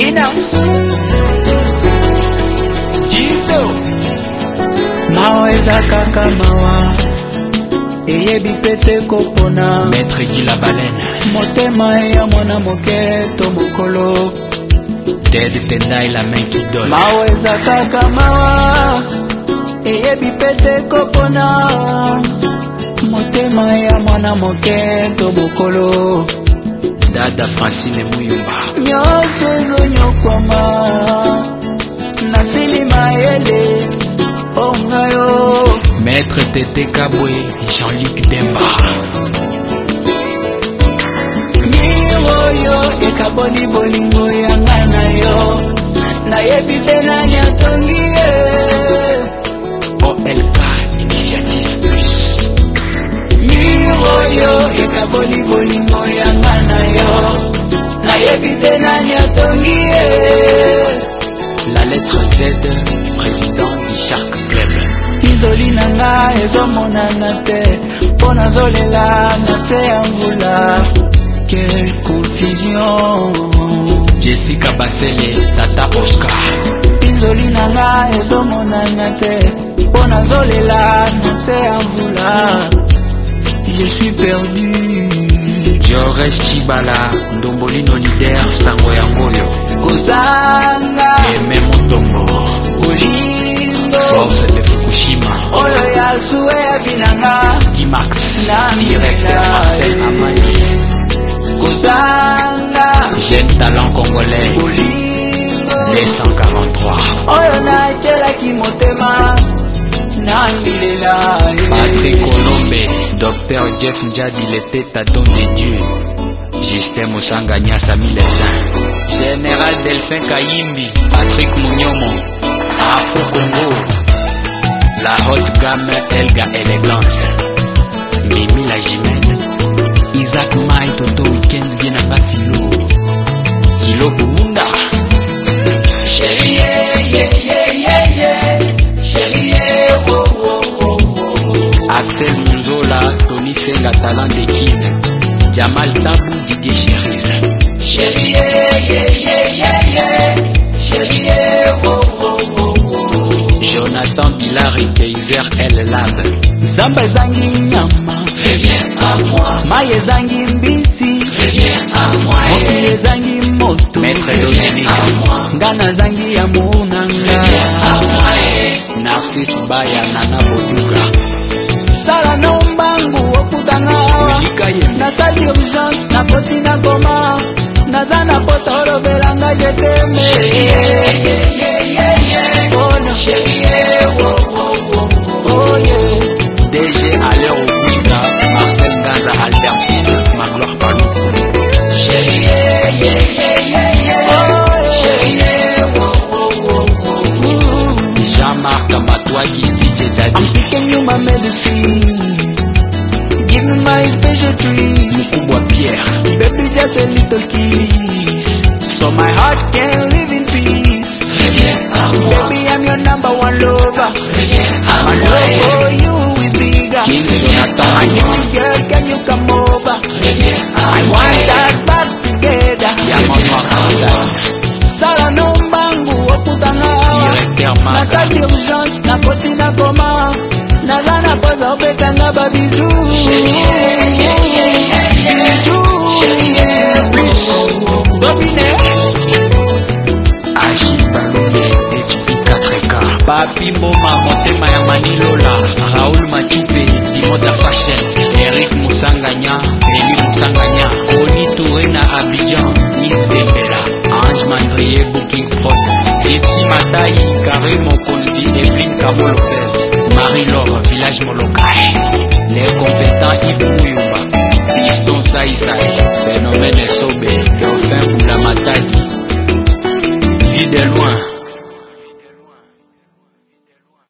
Nina Jizo Maweza kaka mawa eyebi pete kopona Maître Guy la baleine motema ya mwana moketo mokolo Ted Tendai la main qui donne Maweza kaka mawa eyebi pete kopona motema ya mwana moketo mokolo Dada Francine Muyumba nyonso ezonyokwama nasili mayele ongayo Maître Tete Kabwe Jean-Luc Demba Niwoyo ekaboni bolingo yanga na yo nayebi te nani atongi ye OLK Initiative Plus Niwoyo ekaboni bolingo yanga na yo nayebi te nani atongi ye La lettre Z Président du Shark Club Izoli nanga ezomonana te mpo nazolela na se ya mbula Quelle confusion Jessica Basele Tata Oscar Izoli nanga ezomonana te mpo nazolela na se ya mbula Je suis perdu Georges Chibala Ndombolino leader Sango Yangoyo Kozanga Aimé Motombo Bolingo Force de Fukushima Oyo ya suwe binanga Dimax Na Directeur Marcel Amani Kozanga Jeune talent congolais Bolingo 243 Oyo na chelaki motema Na milela Patrick Colombe Docteur Jeff Njadi le tête-à-don de Dieu Justin Moussanga Nyasa Milesin Général Delphin Kayimbi Patrick Mounyomo Afro Congo La haute gamme Elga Elegance Mimi la Jimène Isaac Mai Toto Weekend bien à Bafilo Kilo Buunda Chérie, chérie, oh, oh, oh, oh. Axel Munzola Tony Senga Talent de Kin Jamal Tabou Didier Cherise Chérie, chérie, oh, oh, oh, oh. Jonathan Bilari Kaiser El Lab Zamba ezangi nyama Reviens à moi Mai ezangi mbisi Reviens à moi Mokili ezangi moto Maître Dominique Ngana zangi ya munanga Narcisse Baya Nana Boduga Sala nombangu okutanga Nasali urgence na poti na goma Nazana posa olobelanga je teme Oh no Oh yeah DG Alain Ouiza Marcel Gaza Albertine Magloire Panou Jean-Marc Matouaki DJ I'm Daddy seeking you my medicine Give me my special treat Mukubwa Pierre Baby just a little kiss So my heart can live in peace Baby I'm your number one lover My love for you is bigger King Jonathan I need you girl can you come over I want that back together Diamant Noir Canada Sala nombangu okutanga Directeur Maga Nasali urgence na poti na goma Nazana poza obetanga babizu Domine Achille Balonde HP 4K Papi Mboma Motema ya Manilola Raoul Machupe Dimota Fashion Eric Moussanganya Eli Moussanganya Oni Touré na Abidjan Nice Dembela Ange Mandrier Booking Pro Dipsy Matai Karim Mokonzi Evelyn Cabo Lopez Marie-Laure Village Molokai Les compétents Ibuyo